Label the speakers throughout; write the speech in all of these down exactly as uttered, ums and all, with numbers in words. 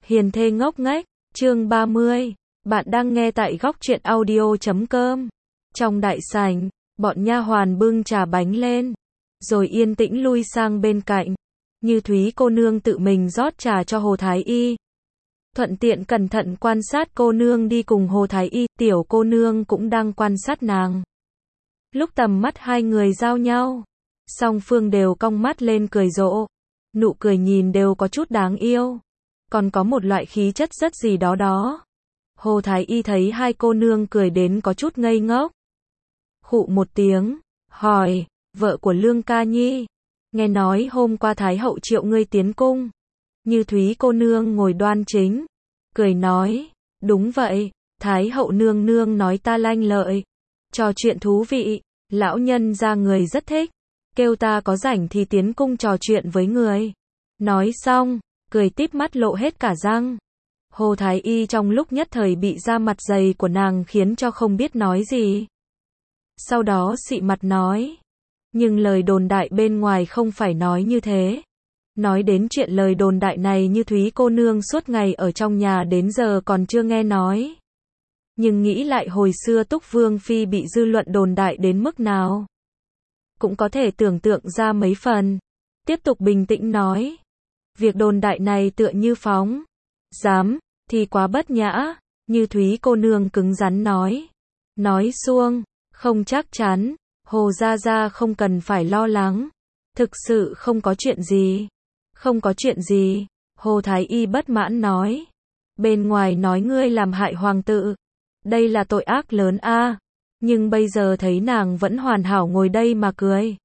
Speaker 1: Hiền thê ngốc nghếch, chương ba mươi. Bạn đang nghe tại góc truyện audio chấm com. Trong đại sảnh, bọn nha hoàn bưng trà bánh lên, rồi yên tĩnh lui sang bên cạnh. Như Thúy cô nương tự mình rót trà cho Hồ Thái Y. Thuận tiện cẩn thận quan sát cô nương đi cùng Hồ Thái Y, tiểu cô nương cũng đang quan sát nàng. Lúc tầm mắt hai người giao nhau, song phương đều cong mắt lên cười rộ. Nụ cười nhìn đều có chút đáng yêu, còn có một loại khí chất rất gì đó đó. Hồ Thái Y thấy hai cô nương cười đến có chút ngây ngốc. Khụ một tiếng, hỏi, vợ của Lương Ca Nhi, nghe nói hôm qua Thái hậu triệu ngươi tiến cung. Như Thúy cô nương ngồi đoan chính, cười nói, đúng vậy, Thái hậu nương nương nói ta lanh lợi, trò chuyện thú vị, lão nhân gia người rất thích, kêu ta có rảnh thì tiến cung trò chuyện với người. Nói xong, cười tít mắt lộ hết cả răng. Hồ Thái Y trong lúc nhất thời bị da mặt dày của nàng khiến cho không biết nói gì. Sau đó xị mặt nói, nhưng lời đồn đại bên ngoài không phải nói như thế. Nói đến chuyện lời đồn đại này Như Thúy cô nương suốt ngày ở trong nhà đến giờ còn chưa nghe nói. Nhưng nghĩ lại hồi xưa Túc Vương Phi bị dư luận đồn đại đến mức nào, cũng có thể tưởng tượng ra mấy phần. Tiếp tục bình tĩnh nói, việc đồn đại này tựa như phóng dám thì quá bất nhã. Như Thúy cô nương cứng rắn nói. Nói xuông, không chắc chắn, Hồ gia gia không cần phải lo lắng. Thực sự không có chuyện gì. Không có chuyện gì, Hồ Thái Y bất mãn nói. Bên ngoài nói ngươi làm hại hoàng tử, đây là tội ác lớn a. Nhưng bây giờ thấy nàng vẫn hoàn hảo ngồi đây mà cười.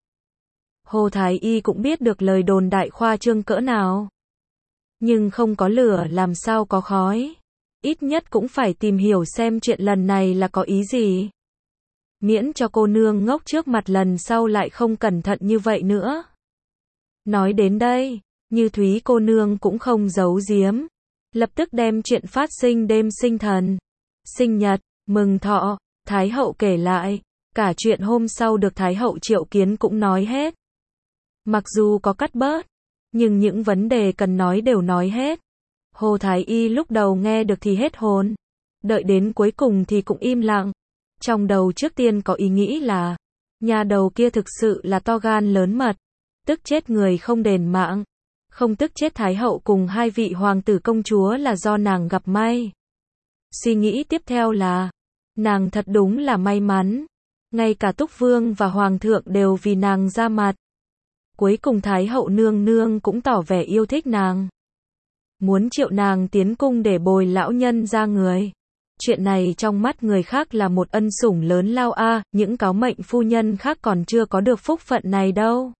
Speaker 1: Hồ Thái Y cũng biết được lời đồn đại khoa trương cỡ nào. Nhưng không có lửa làm sao có khói. Ít nhất cũng phải tìm hiểu xem chuyện lần này là có ý gì. Miễn cho cô nương ngốc trước mặt lần sau lại không cẩn thận như vậy nữa. Nói đến đây, Như Thúy cô nương cũng không giấu giếm. Lập tức đem chuyện phát sinh đêm sinh thần, sinh nhật, mừng thọ, Thái hậu kể lại. Cả chuyện hôm sau được Thái hậu triệu kiến cũng nói hết. Mặc dù có cắt bớt, nhưng những vấn đề cần nói đều nói hết. Hồ Thái Y lúc đầu nghe được thì hết hồn, đợi đến cuối cùng thì cũng im lặng. Trong đầu trước tiên có ý nghĩ là, nhà đầu kia thực sự là to gan lớn mật, tức chết người không đền mạng, không tức chết Thái hậu cùng hai vị hoàng tử công chúa là do nàng gặp may. Suy nghĩ tiếp theo là, nàng thật đúng là may mắn, ngay cả Túc Vương và Hoàng thượng đều vì nàng ra mặt. Cuối cùng Thái hậu nương nương cũng tỏ vẻ yêu thích nàng, muốn triệu nàng tiến cung để bồi lão nhân ra người. Chuyện này trong mắt người khác là một ân sủng lớn lao a, những cáo mệnh phu nhân khác còn chưa có được phúc phận này đâu.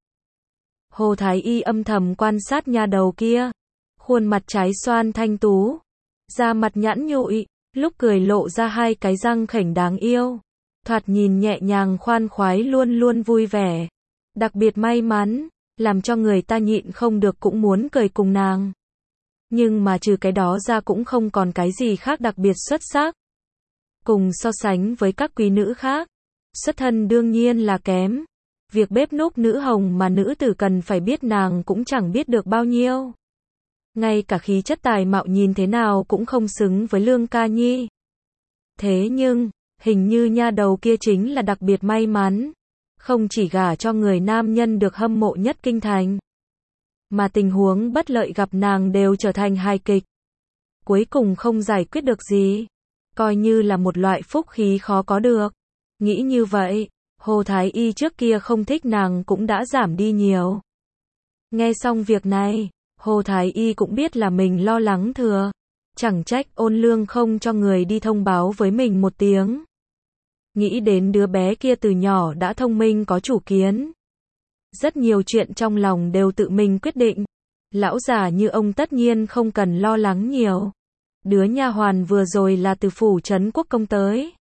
Speaker 1: Hồ Thái Y âm thầm quan sát nha đầu kia, khuôn mặt trái xoan thanh tú, da mặt nhẵn nhụi, lúc cười lộ ra hai cái răng khểnh đáng yêu, thoạt nhìn nhẹ nhàng khoan khoái luôn luôn vui vẻ, đặc biệt may mắn, làm cho người ta nhịn không được cũng muốn cười cùng nàng. Nhưng mà trừ cái đó ra cũng không còn cái gì khác đặc biệt xuất sắc. Cùng so sánh với các quý nữ khác, xuất thân đương nhiên là kém. Việc bếp núc nữ hồng mà nữ tử cần phải biết nàng cũng chẳng biết được bao nhiêu. Ngay cả khí chất tài mạo nhìn thế nào cũng không xứng với Lương Ca Nhi. Thế nhưng, hình như nha đầu kia chính là đặc biệt may mắn. Không chỉ gả cho người nam nhân được hâm mộ nhất kinh thành, mà tình huống bất lợi gặp nàng đều trở thành hài kịch. Cuối cùng không giải quyết được gì, coi như là một loại phúc khí khó có được. Nghĩ như vậy, Hồ Thái Y trước kia không thích nàng cũng đã giảm đi nhiều. Nghe xong việc này, Hồ Thái Y cũng biết là mình lo lắng thừa. Chẳng trách Ôn Lương không cho người đi thông báo với mình một tiếng. Nghĩ đến đứa bé kia từ nhỏ đã thông minh có chủ kiến. Rất nhiều chuyện trong lòng đều tự mình quyết định. Lão già như ông tất nhiên không cần lo lắng nhiều. Đứa nha hoàn vừa rồi là từ phủ Trấn Quốc công tới.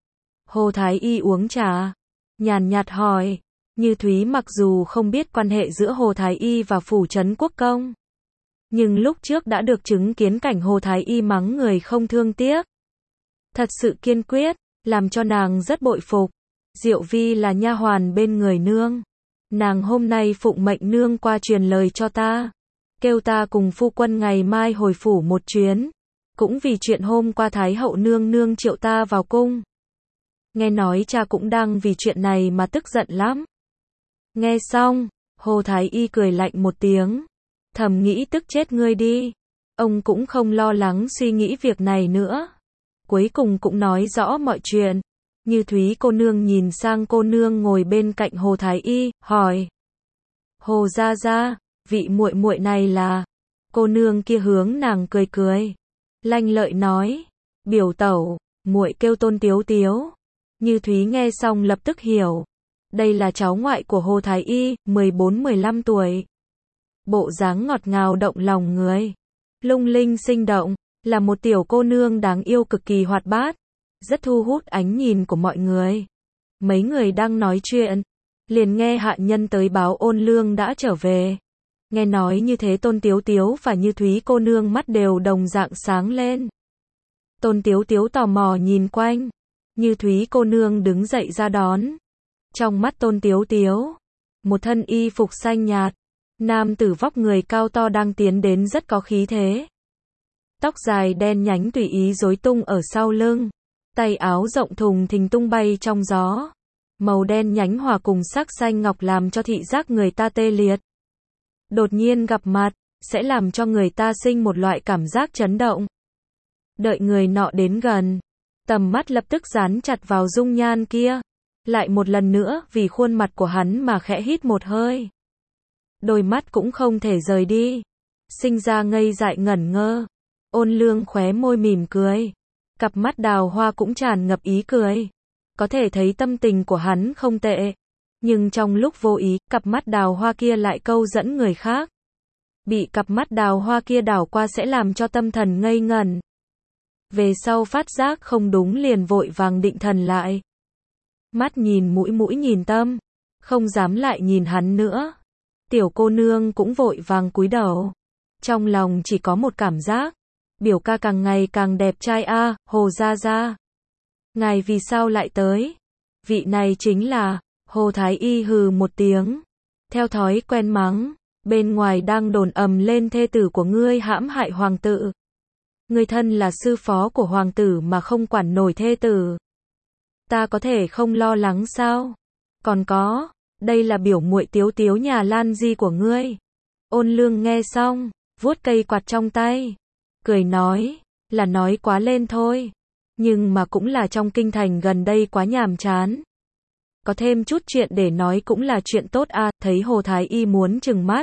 Speaker 1: Hồ Thái Y uống trà, nhàn nhạt hỏi. Như Thúy mặc dù không biết quan hệ giữa Hồ Thái Y và phủ Trấn Quốc công, nhưng lúc trước đã được chứng kiến cảnh Hồ Thái Y mắng người không thương tiếc. Thật sự kiên quyết, làm cho nàng rất bội phục. Diệu Vi là nha hoàn bên người nương. Nàng hôm nay phụng mệnh nương qua truyền lời cho ta. kêu ta cùng phu quân ngày mai hồi phủ một chuyến, cũng vì chuyện hôm qua Thái hậu nương nương triệu ta vào cung. Nghe nói cha cũng đang vì chuyện này mà tức giận lắm. Nghe xong, Hồ Thái Y cười lạnh một tiếng, thầm nghĩ tức chết ngươi đi. Ông cũng không lo lắng suy nghĩ việc này nữa. Cuối cùng cũng nói rõ mọi chuyện. Như Thúy cô nương nhìn sang cô nương ngồi bên cạnh Hồ Thái Y, hỏi: Hồ gia gia, vị muội muội này là? Cô nương kia hướng nàng cười cười, lanh lợi nói: Biểu tẩu, muội kêu Tôn Tiếu Tiếu. Như Thúy nghe xong lập tức hiểu, đây là cháu ngoại của Hồ Thái Y, mười bốn mười lăm tuổi. Bộ dáng ngọt ngào động lòng người, lung linh sinh động, là một tiểu cô nương đáng yêu cực kỳ hoạt bát, rất thu hút ánh nhìn của mọi người. Mấy người đang nói chuyện, liền nghe hạ nhân tới báo Ôn Lương đã trở về. Nghe nói như thế Tôn Tiếu Tiếu và Như Thúy cô nương mắt đều đồng dạng sáng lên. Tôn Tiếu Tiếu tò mò nhìn quanh, Như Thúy cô nương đứng dậy ra đón. Trong mắt Tôn Tiếu Tiếu, một thân y phục xanh nhạt, nam tử vóc người cao to đang tiến đến rất có khí thế. Tóc dài đen nhánh tùy ý rối tung ở sau lưng, tay áo rộng thùng thình tung bay trong gió. Màu đen nhánh hòa cùng sắc xanh ngọc làm cho thị giác người ta tê liệt. Đột nhiên gặp mặt, sẽ làm cho người ta sinh một loại cảm giác chấn động. Đợi người nọ đến gần, tầm mắt lập tức dán chặt vào dung nhan kia. Lại một lần nữa vì khuôn mặt của hắn mà khẽ hít một hơi. Đôi mắt cũng không thể rời đi, sinh ra ngây dại ngẩn ngơ. Ôn Lương khóe môi mỉm cười, cặp mắt đào hoa cũng tràn ngập ý cười. Có thể thấy tâm tình của hắn không tệ, nhưng trong lúc vô ý, cặp mắt đào hoa kia lại câu dẫn người khác. Bị cặp mắt đào hoa kia đảo qua sẽ làm cho tâm thần ngây ngẩn. Về sau phát giác không đúng liền vội vàng định thần lại. Mắt nhìn mũi mũi nhìn tâm, không dám lại nhìn hắn nữa. Tiểu cô nương cũng vội vàng cúi đầu. Trong lòng chỉ có một cảm giác, biểu ca càng ngày càng đẹp trai a, à, Hồ gia gia. Ngài vì sao lại tới? Vị này chính là, Hồ Thái Y hừ một tiếng. Theo thói quen mắng, bên ngoài đang đồn ầm lên thê tử của ngươi hãm hại hoàng tử. Ngươi thân là sư phó của hoàng tử mà không quản nổi thê tử. Ta có thể không lo lắng sao? Còn có, đây là biểu muội Tiếu Tiếu nhà Lan Di của ngươi. Ôn Lương nghe xong, vuốt cây quạt trong tay, cười nói, là nói quá lên thôi. Nhưng mà cũng là trong kinh thành gần đây quá nhàm chán. Có thêm chút chuyện để nói cũng là chuyện tốt à, thấy Hồ Thái Y muốn trừng mắt.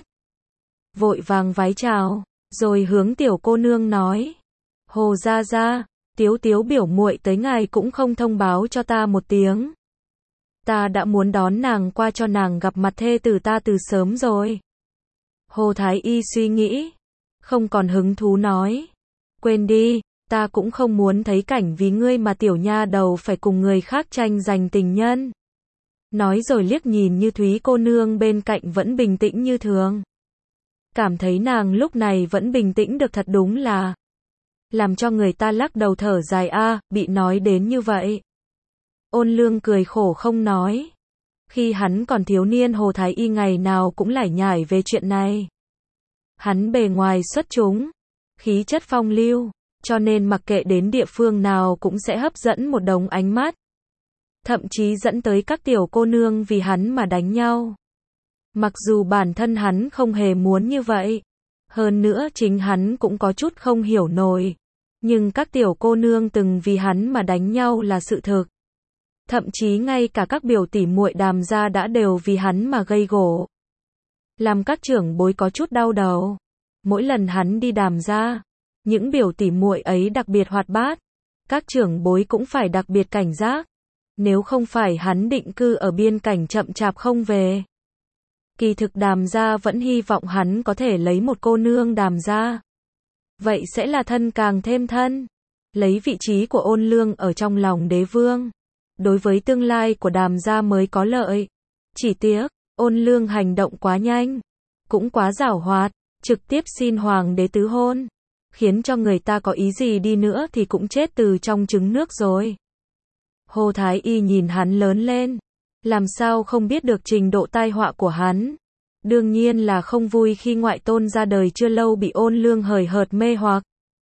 Speaker 1: Vội vàng vái chào, rồi hướng tiểu cô nương nói. Hồ gia gia, Tiếu Tiếu biểu muội tới ngài cũng không thông báo cho ta một tiếng. Ta đã muốn đón nàng qua cho nàng gặp mặt thê tử ta từ sớm rồi. Hồ Thái Y suy nghĩ, không còn hứng thú nói. Quên đi, ta cũng không muốn thấy cảnh vì ngươi mà tiểu nha đầu phải cùng người khác tranh giành tình nhân. Nói rồi liếc nhìn Như Thúy cô nương bên cạnh vẫn bình tĩnh như thường. Cảm thấy nàng lúc này vẫn bình tĩnh được thật đúng là làm cho người ta lắc đầu thở dài a, à, bị nói đến như vậy. Ôn Lương cười khổ không nói. Khi hắn còn thiếu niên Hồ Thái Y ngày nào cũng lải nhải về chuyện này. Hắn bề ngoài xuất chúng, khí chất phong lưu, cho nên mặc kệ đến địa phương nào cũng sẽ hấp dẫn một đống ánh mắt. Thậm chí dẫn tới các tiểu cô nương vì hắn mà đánh nhau. Mặc dù bản thân hắn không hề muốn như vậy. Hơn nữa chính hắn cũng có chút không hiểu nổi. Nhưng các tiểu cô nương từng vì hắn mà đánh nhau là sự thực. Thậm chí ngay cả các biểu tỷ muội Đàm gia đã đều vì hắn mà gây gổ. Làm các trưởng bối có chút đau đầu. Mỗi lần hắn đi Đàm gia, những biểu tỷ muội ấy đặc biệt hoạt bát. Các trưởng bối cũng phải đặc biệt cảnh giác. Nếu không phải hắn định cư ở biên cảnh chậm chạp không về. Kỳ thực Đàm gia vẫn hy vọng hắn có thể lấy một cô nương Đàm gia. Vậy sẽ là thân càng thêm thân. Lấy vị trí của Ôn Lương ở trong lòng đế vương. Đối với tương lai của Đàm gia mới có lợi. Chỉ tiếc, Ôn Lương hành động quá nhanh. Cũng quá giảo hoạt, trực tiếp xin hoàng đế tứ hôn. Khiến cho người ta có ý gì đi nữa thì cũng chết từ trong trứng nước rồi. Hồ Thái Y nhìn hắn lớn lên. Làm sao không biết được trình độ tai họa của hắn. Đương nhiên là không vui khi ngoại tôn ra đời chưa lâu bị Ôn Lương hời hợt mê hoặc.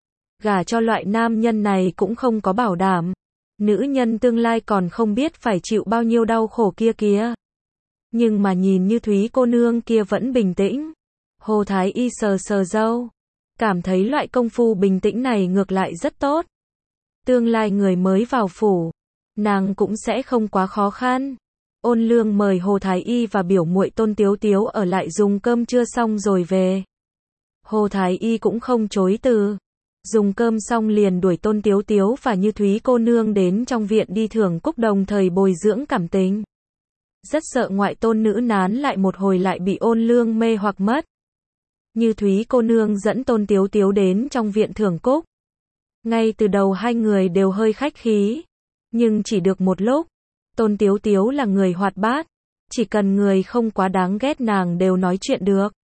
Speaker 1: Gả cho loại nam nhân này cũng không có bảo đảm. Nữ nhân tương lai còn không biết phải chịu bao nhiêu đau khổ kia kìa. Nhưng mà nhìn Như Thúy cô nương kia vẫn bình tĩnh. Hồ Thái Y sờ sờ râu. Cảm thấy loại công phu bình tĩnh này ngược lại rất tốt. Tương lai người mới vào phủ, nàng cũng sẽ không quá khó khăn. Ôn Lương mời Hồ Thái Y và biểu muội Tôn Tiếu Tiếu ở lại dùng cơm trưa xong rồi về. Hồ Thái Y cũng không chối từ. Dùng cơm xong liền đuổi Tôn Tiếu Tiếu và Như Thúy cô nương đến trong viện đi thưởng cúc đồng thời bồi dưỡng cảm tình. Rất sợ ngoại tôn nữ nán lại một hồi lại bị Ôn Lương mê hoặc mất. Như Thúy cô nương dẫn Tôn Tiếu Tiếu đến trong viện thưởng cúc. Ngay từ đầu hai người đều hơi khách khí. Nhưng chỉ được một lúc. Tôn Tiếu Tiếu là người hoạt bát. Chỉ cần người không quá đáng ghét nàng đều nói chuyện được.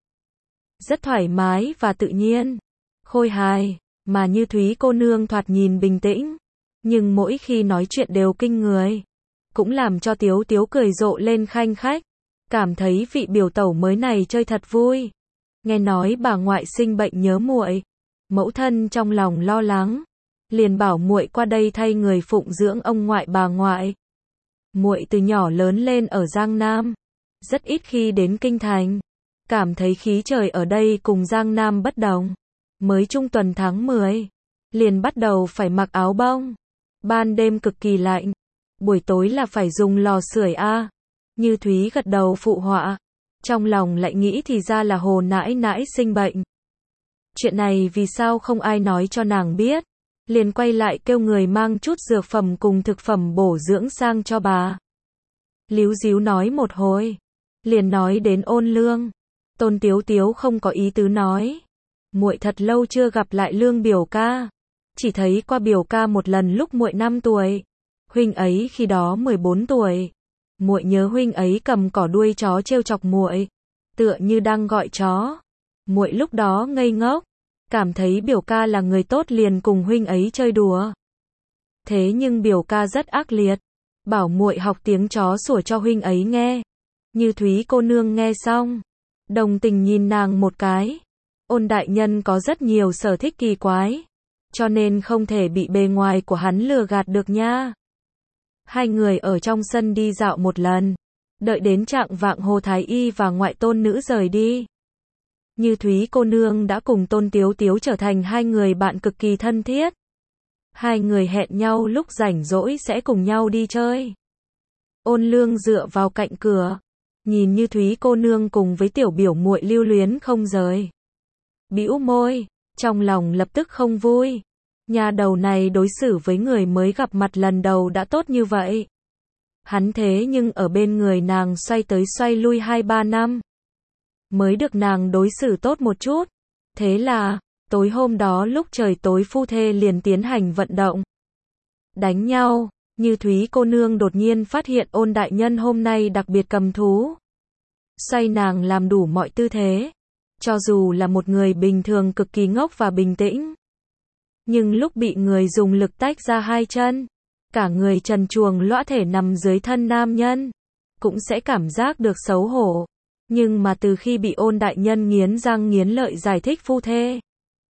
Speaker 1: Rất thoải mái và tự nhiên. Khôi hài. Mà Như Thúy cô nương thoạt nhìn bình tĩnh. Nhưng mỗi khi nói chuyện đều kinh người. Cũng làm cho Tiếu Tiếu cười rộ lên khanh khách. Cảm thấy vị biểu tẩu mới này chơi thật vui. Nghe nói bà ngoại sinh bệnh nhớ muội. Mẫu thân trong lòng lo lắng. Liền bảo muội qua đây thay người phụng dưỡng ông ngoại bà ngoại. Muội từ nhỏ lớn lên ở Giang Nam. Rất ít khi đến Kinh Thành. Cảm thấy khí trời ở đây cùng Giang Nam bất đồng. Mới trung tuần tháng mười. Liền bắt đầu phải mặc áo bông. Ban đêm cực kỳ lạnh. Buổi tối là phải dùng lò sưởi a. Như Thúy gật đầu phụ họa. Trong lòng lại nghĩ thì ra là Hồ nãi nãi sinh bệnh. Chuyện này vì sao không ai nói cho nàng biết. Liền quay lại kêu người mang chút dược phẩm cùng thực phẩm bổ dưỡng sang cho bà. Líu díu nói một hồi. Liền nói đến Ôn Lương. Tôn Tiếu Tiếu không có ý tứ nói. Muội thật lâu chưa gặp lại Lương biểu ca. Chỉ thấy qua biểu ca một lần lúc muội năm tuổi. Huynh ấy khi đó mười bốn tuổi. Muội nhớ huynh ấy cầm cỏ đuôi chó trêu chọc muội, tựa như đang gọi chó. Muội lúc đó ngây ngốc, cảm thấy biểu ca là người tốt liền cùng huynh ấy chơi đùa. Thế nhưng biểu ca rất ác liệt, bảo muội học tiếng chó sủa cho huynh ấy nghe. Như Thúy cô nương nghe xong, đồng tình nhìn nàng một cái. Ôn đại nhân có rất nhiều sở thích kỳ quái, cho nên không thể bị bề ngoài của hắn lừa gạt được nha. Hai người ở trong sân đi dạo một lần. Đợi đến trạng vạng Hồ Thái Y và ngoại tôn nữ rời đi. Như Thúy cô nương đã cùng Tôn Tiếu Tiếu trở thành hai người bạn cực kỳ thân thiết. Hai người hẹn nhau lúc rảnh rỗi sẽ cùng nhau đi chơi. Ôn Lương dựa vào cạnh cửa. Nhìn Như Thúy cô nương cùng với tiểu biểu muội lưu luyến không rời. Bĩu môi, trong lòng lập tức không vui. Nhà đầu này đối xử với người mới gặp mặt lần đầu đã tốt như vậy. Hắn thế nhưng ở bên người nàng xoay tới xoay lui hai ba năm. Mới được nàng đối xử tốt một chút. Thế là, tối hôm đó lúc trời tối phu thê liền tiến hành vận động. Đánh nhau, Như Thúy cô nương đột nhiên phát hiện Ôn đại nhân hôm nay đặc biệt cầm thú. Xoay nàng làm đủ mọi tư thế. Cho dù là một người bình thường cực kỳ ngốc và bình tĩnh. Nhưng lúc bị người dùng lực tách ra hai chân, cả người trần truồng lõa thể nằm dưới thân nam nhân, cũng sẽ cảm giác được xấu hổ. Nhưng mà từ khi bị Ôn đại nhân nghiến răng nghiến lợi giải thích phu thê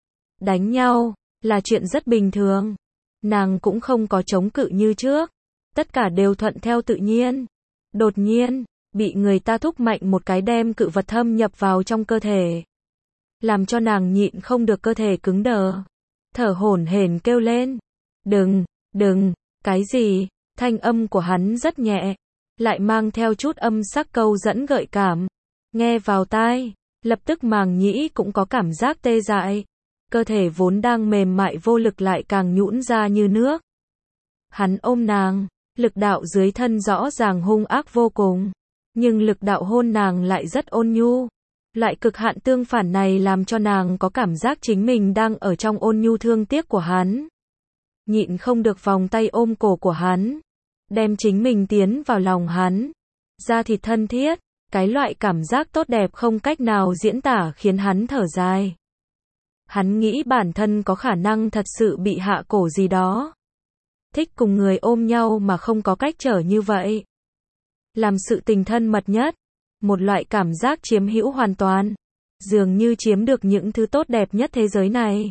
Speaker 1: đánh nhau là chuyện rất bình thường, nàng cũng không có chống cự như trước, tất cả đều thuận theo tự nhiên. Đột nhiên, bị người ta thúc mạnh một cái đem cự vật thâm nhập vào trong cơ thể, làm cho nàng nhịn không được cơ thể cứng đờ. Thở hổn hển kêu lên. Đừng, đừng, cái gì? Thanh âm của hắn rất nhẹ, lại mang theo chút âm sắc câu dẫn gợi cảm. Nghe vào tai, lập tức màng nhĩ cũng có cảm giác tê dại. Cơ thể vốn đang mềm mại vô lực lại càng nhũn ra như nước. Hắn ôm nàng, lực đạo dưới thân rõ ràng hung ác vô cùng. Nhưng lực đạo hôn nàng lại rất ôn nhu. Loại cực hạn tương phản này làm cho nàng có cảm giác chính mình đang ở trong ôn nhu thương tiếc của hắn. Nhịn không được vòng tay ôm cổ của hắn, đem chính mình tiến vào lòng hắn. Da thịt thân thiết, cái loại cảm giác tốt đẹp không cách nào diễn tả khiến hắn thở dài. Hắn nghĩ bản thân có khả năng thật sự bị hạ cổ gì đó. Thích cùng người ôm nhau mà không có cách trở như vậy. Làm sự tình thân mật nhất, một loại cảm giác chiếm hữu hoàn toàn, dường như chiếm được những thứ tốt đẹp nhất thế giới này.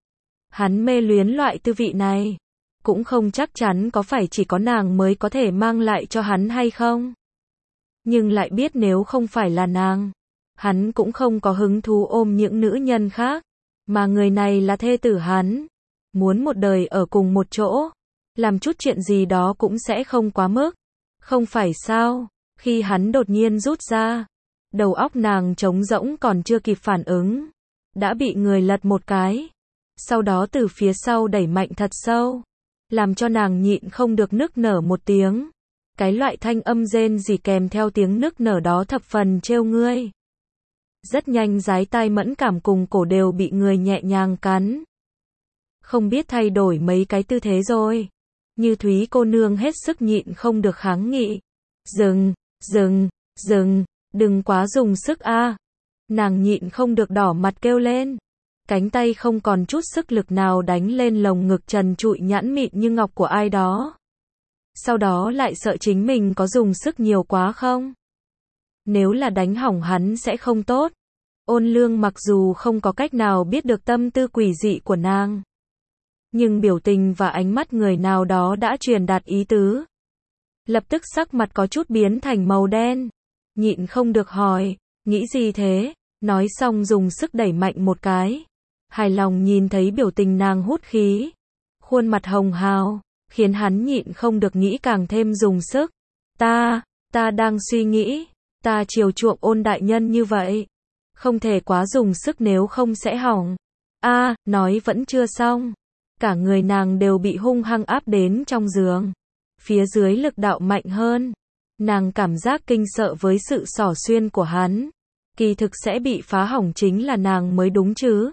Speaker 1: Hắn mê luyến loại tư vị này, cũng không chắc chắn có phải chỉ có nàng mới có thể mang lại cho hắn hay không. Nhưng lại biết nếu không phải là nàng, hắn cũng không có hứng thú ôm những nữ nhân khác, mà người này là thê tử hắn, muốn một đời ở cùng một chỗ, làm chút chuyện gì đó cũng sẽ không quá mức. Không phải sao? Khi hắn đột nhiên rút ra, đầu óc nàng trống rỗng còn chưa kịp phản ứng, đã bị người lật một cái, sau đó từ phía sau đẩy mạnh thật sâu, làm cho nàng nhịn không được nức nở một tiếng. Cái loại thanh âm rên rỉ kèm theo tiếng nức nở đó thập phần trêu ngươi. Rất nhanh dái tai mẫn cảm cùng cổ đều bị người nhẹ nhàng cắn. Không biết thay đổi mấy cái tư thế rồi. Như Thúy cô nương hết sức nhịn không được kháng nghị. Dừng, dừng, dừng, đừng quá dùng sức a. Nàng nhịn không được đỏ mặt kêu lên. Cánh tay không còn chút sức lực nào đánh lên lồng ngực trần trụi nhẵn mịn như ngọc của ai đó. Sau đó lại sợ chính mình có dùng sức nhiều quá không? Nếu là đánh hỏng hắn sẽ không tốt. Ôn Lương mặc dù không có cách nào biết được tâm tư quỷ dị của nàng, nhưng biểu tình và ánh mắt người nào đó đã truyền đạt ý tứ. Lập tức sắc mặt có chút biến thành màu đen. Nhịn không được hỏi, nghĩ gì thế? Nói xong dùng sức đẩy mạnh một cái. Hài lòng nhìn thấy biểu tình nàng hút khí, khuôn mặt hồng hào, khiến hắn nhịn không được nghĩ càng thêm dùng sức. Ta, ta đang suy nghĩ, ta chiều chuộng Ôn đại nhân như vậy, không thể quá dùng sức nếu không sẽ hỏng. A, à, nói vẫn chưa xong, cả người nàng đều bị hung hăng áp đến trong giường. Phía dưới lực đạo mạnh hơn, nàng cảm giác kinh sợ với sự xỏ xuyên của hắn. Kỳ thực sẽ bị phá hỏng chính là nàng mới đúng chứ.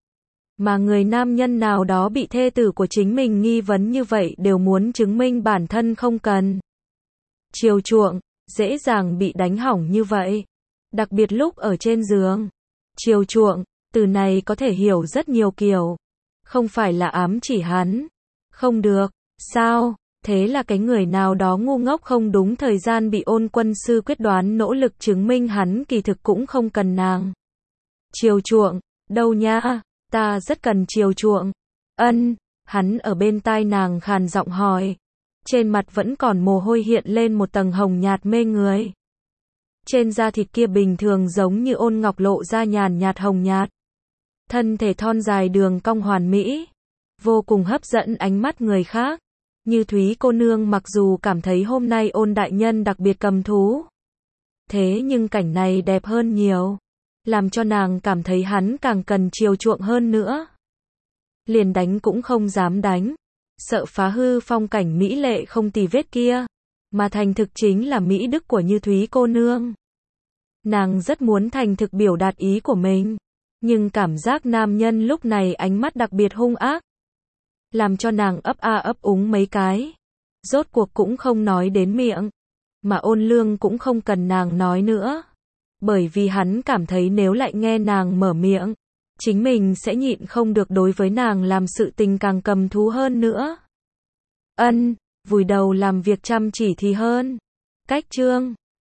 Speaker 1: Mà người nam nhân nào đó bị thê tử của chính mình nghi vấn như vậy đều muốn chứng minh bản thân không cần chiều chuộng, dễ dàng bị đánh hỏng như vậy. Đặc biệt lúc ở trên giường. Chiều chuộng, từ này có thể hiểu rất nhiều kiểu. Không phải là ám chỉ hắn. Không được, sao? Thế là cái người nào đó ngu ngốc không đúng thời gian bị Ôn quân sư quyết đoán nỗ lực chứng minh hắn kỳ thực cũng không cần nàng chiều chuộng, đâu nha, ta rất cần chiều chuộng. Ân, hắn ở bên tai nàng khàn giọng hỏi. Trên mặt vẫn còn mồ hôi hiện lên một tầng hồng nhạt mê người. Trên da thịt kia bình thường giống như ôn ngọc lộ ra nhàn nhạt hồng nhạt. Thân thể thon dài đường cong hoàn mỹ, vô cùng hấp dẫn ánh mắt người khác. Như Thúy cô nương mặc dù cảm thấy hôm nay Ôn đại nhân đặc biệt cầm thú, thế nhưng cảnh này đẹp hơn nhiều, làm cho nàng cảm thấy hắn càng cần chiều chuộng hơn nữa. Liền đánh cũng không dám đánh, sợ phá hư phong cảnh mỹ lệ không tì vết kia, mà thành thực chính là mỹ đức của Như Thúy cô nương. Nàng rất muốn thành thực biểu đạt ý của mình, nhưng cảm giác nam nhân lúc này ánh mắt đặc biệt hung ác, làm cho nàng ấp a ấp úng mấy cái. Rốt cuộc cũng không nói đến miệng, mà Ôn Lương cũng không cần nàng nói nữa, bởi vì hắn cảm thấy nếu lại nghe nàng mở miệng, chính mình sẽ nhịn không được đối với nàng làm sự tình càng cầm thú hơn nữa. Ân, vùi đầu làm việc chăm chỉ thì hơn. Cách chương